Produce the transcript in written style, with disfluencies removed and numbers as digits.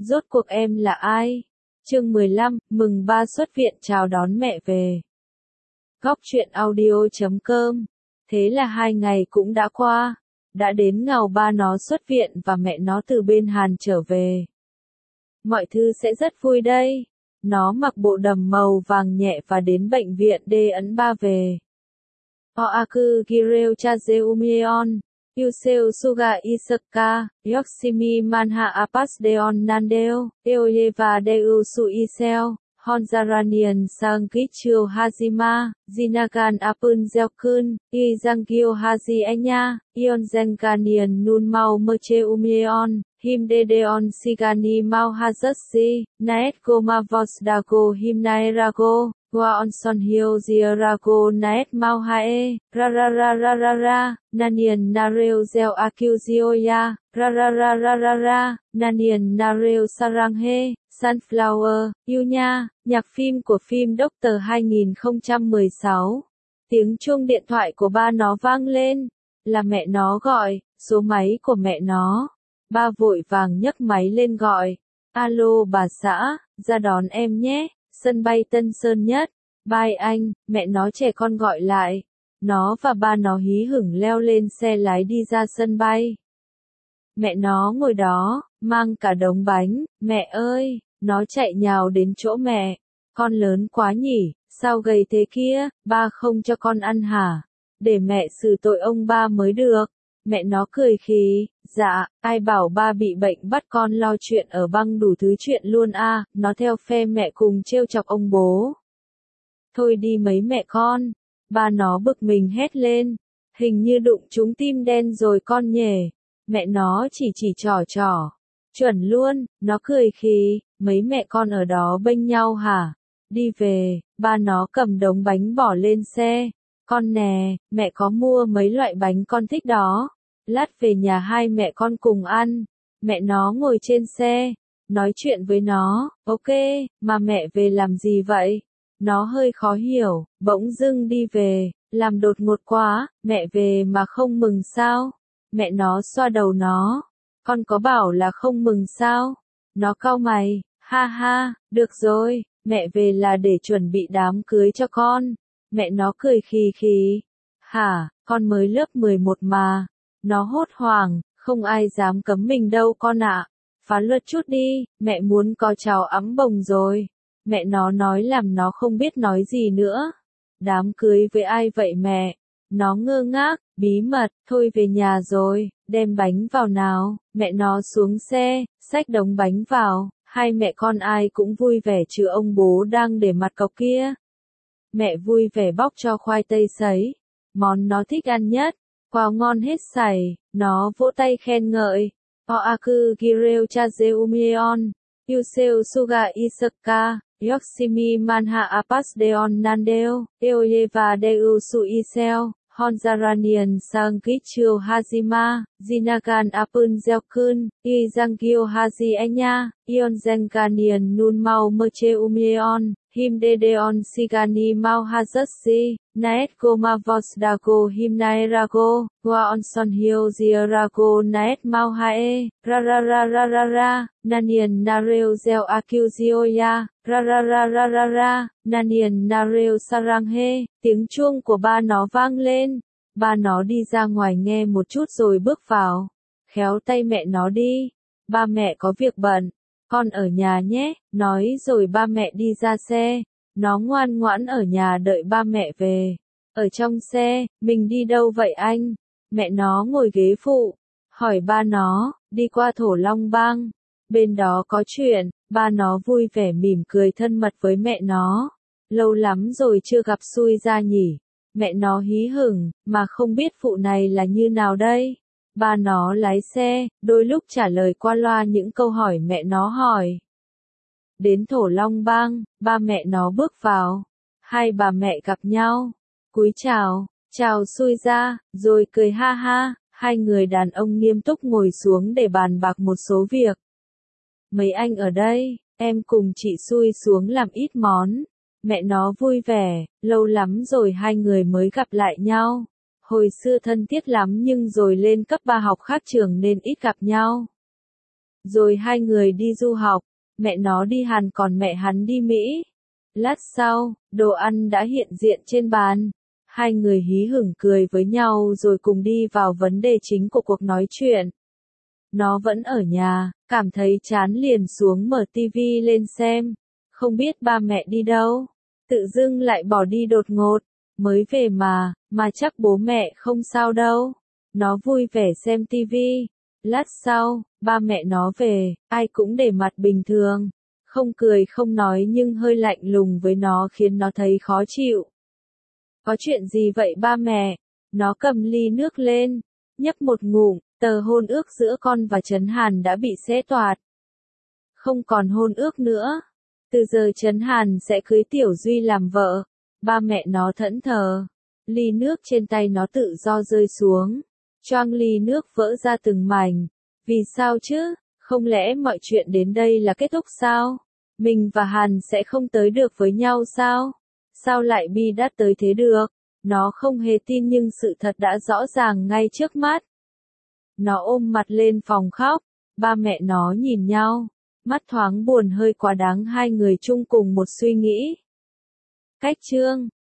Rốt cuộc em là ai? Chương 15, mừng ba xuất viện chào đón mẹ về. Góc truyện audio.com. Thế là 2 ngày cũng đã qua. Đã đến ngày ba nó xuất viện và mẹ nó từ bên Hàn trở về. Mọi thứ sẽ rất vui đây. Nó mặc bộ đầm màu vàng nhẹ và đến bệnh viện để ấn ba về. Oaku Gireo Chazeumeon. Yuseo Suga Isaka, Yoshimi Manha Apasdeon Nandeo, Eoyeva Deu Su Iseo, Honzaranian Sangichu Hajima, Zinagan Apun Zeokun, Izangyo Haji Enya, Ionzenganian Nun Mau Merche Umyeon, Himdedeon Sigani Mau Hazashi, Naet Goma Vosdago Himnaerago, Waonson Hyo Zierago Naet Mau Hae, Rararararara, Nanian Nareo Zeo Akuzioya, Rararararara, Nanian Nareo Saranghe, Sunflower, Yunya, nhạc phim của phim Doctor 2016. Tiếng chuông điện thoại của ba nó vang lên. Là mẹ nó gọi, số máy của mẹ nó. Ba vội vàng nhấc máy lên gọi. Alo bà xã, ra đón em nhé, sân bay Tân Sơn Nhất. Bye anh, mẹ nó trẻ con gọi lại. Nó và ba nó hí hửng leo lên xe lái đi ra sân bay. Mẹ nó ngồi đó, mang cả đống bánh. Mẹ ơi, nó chạy nhào đến chỗ mẹ. Con lớn quá nhỉ, sao gầy thế kia, ba không cho con ăn hả? Để mẹ xử tội ông ba mới được. Mẹ nó cười khì, dạ, ai bảo ba bị bệnh bắt con lo chuyện ở băng đủ thứ chuyện luôn à, nó theo phe mẹ cùng trêu chọc ông bố. Thôi đi mấy mẹ con, ba nó bực mình hét lên, hình như đụng trúng tim đen rồi con nhề. Mẹ nó chỉ trỏ, chuẩn luôn, nó cười khì, mấy mẹ con ở đó bênh nhau hả? Đi về, ba nó cầm đống bánh bỏ lên xe. Con nè, mẹ có mua mấy loại bánh con thích đó. Lát về nhà hai mẹ con cùng ăn. Mẹ nó ngồi trên xe, nói chuyện với nó, ok, mà mẹ về làm gì vậy? Nó hơi khó hiểu, bỗng dưng đi về, làm đột ngột quá, mẹ về mà không mừng sao? Mẹ nó xoa đầu nó, con có bảo là không mừng sao? Nó cau mày, ha ha, được rồi, mẹ về là để chuẩn bị đám cưới cho con. Mẹ nó cười khì, hả, con mới lớp 11 mà. Nó hốt hoảng, không ai dám cấm mình đâu con ạ. Phá luật chút đi, mẹ muốn có cháu ẵm bồng rồi. Mẹ nó nói làm nó không biết nói gì nữa. Đám cưới với ai vậy mẹ? Nó ngơ ngác, bí mật, thôi về nhà rồi, đem bánh vào nào. Mẹ nó xuống xe, xách đống bánh vào, hai mẹ con ai cũng vui vẻ trừ ông bố đang để mặt cọc kia. Mẹ vui vẻ bóc cho khoai tây sấy, món nó thích ăn nhất. Wow ngon hết sảy, nó vỗ tay khen ngợi. Oaku Gireo Chazeumeon, Yuseo Suga Isaka, Yoshimi Manha Apasdeon Nandeo, Eoyeva Deu Su Iseo, Honzaranian Sangichu Hajima, Zinagan Apun Zeokun, Izangyo Haji Enya, Ionzenganian Nun Mau Merche Umyeon, Himdedeon Sigani Mau Hazashi, Naet Goma Vosdago Himnaerago, Waonson Hyo Zierago Naet Mau Hae, Rararararara, Nanian Nareo Zeo Akuzioya, Rararararara, Nanian Nareo Saranghe. Tiếng chuông của ba nó vang lên. Ba nó đi ra ngoài nghe một chút rồi bước vào. Khéo tay mẹ nó đi. Ba mẹ có việc bận. Con ở nhà nhé, nói rồi ba mẹ đi ra xe. Nó ngoan ngoãn ở nhà đợi ba mẹ về. Ở trong xe, mình đi đâu vậy anh? Mẹ nó ngồi ghế phụ. Hỏi ba nó, đi qua Thổ Long Bang. Bên đó có chuyện, ba nó vui vẻ mỉm cười thân mật với mẹ nó. Lâu lắm rồi chưa gặp xui ra nhỉ. Mẹ nó hí hửng, mà không biết vụ này là như nào đây. Ba nó lái xe, đôi lúc trả lời qua loa những câu hỏi mẹ nó hỏi. Đến Thổ Long Bang, ba mẹ nó bước vào. Hai bà mẹ gặp nhau. Cúi chào, chào xui ra, rồi cười ha ha. Hai người đàn ông nghiêm túc ngồi xuống để bàn bạc một số việc. Mấy anh ở đây, em cùng chị xui xuống làm ít món. Mẹ nó vui vẻ, lâu lắm rồi hai người mới gặp lại nhau. Hồi xưa thân thiết lắm nhưng rồi lên cấp 3 học khác trường nên ít gặp nhau. Rồi hai người đi du học, mẹ nó đi Hàn còn mẹ hắn đi Mỹ. Lát sau, đồ ăn đã hiện diện trên bàn. Hai người hí hửng cười với nhau rồi cùng đi vào vấn đề chính của cuộc nói chuyện. Nó vẫn ở nhà, cảm thấy chán liền xuống mở tivi lên xem. Không biết ba mẹ đi đâu. Tự dưng lại bỏ đi đột ngột. Mới về mà chắc bố mẹ không sao đâu. Nó vui vẻ xem tivi. Lát sau, ba mẹ nó về, ai cũng để mặt bình thường. Không cười không nói nhưng hơi lạnh lùng với nó khiến nó thấy khó chịu. Có chuyện gì vậy ba mẹ? Nó cầm ly nước lên, nhấp một ngụm, tờ hôn ước giữa con và Trấn Hàn đã bị xé toạc. Không còn hôn ước nữa. Từ giờ Trấn Hàn sẽ cưới Tiểu Duy làm vợ. Ba mẹ nó thẫn thờ. Ly nước trên tay nó tự do rơi xuống. Choang ly nước vỡ ra từng mảnh. Vì sao chứ? Không lẽ mọi chuyện đến đây là kết thúc sao? Mình và Hàn sẽ không tới được với nhau sao? Sao lại bi đát tới thế được? Nó không hề tin nhưng sự thật đã rõ ràng ngay trước mắt. Nó ôm mặt lên phòng khóc. Ba mẹ nó nhìn nhau. Mắt thoáng buồn hơi quá đáng hai người chung cùng một suy nghĩ. Cách chương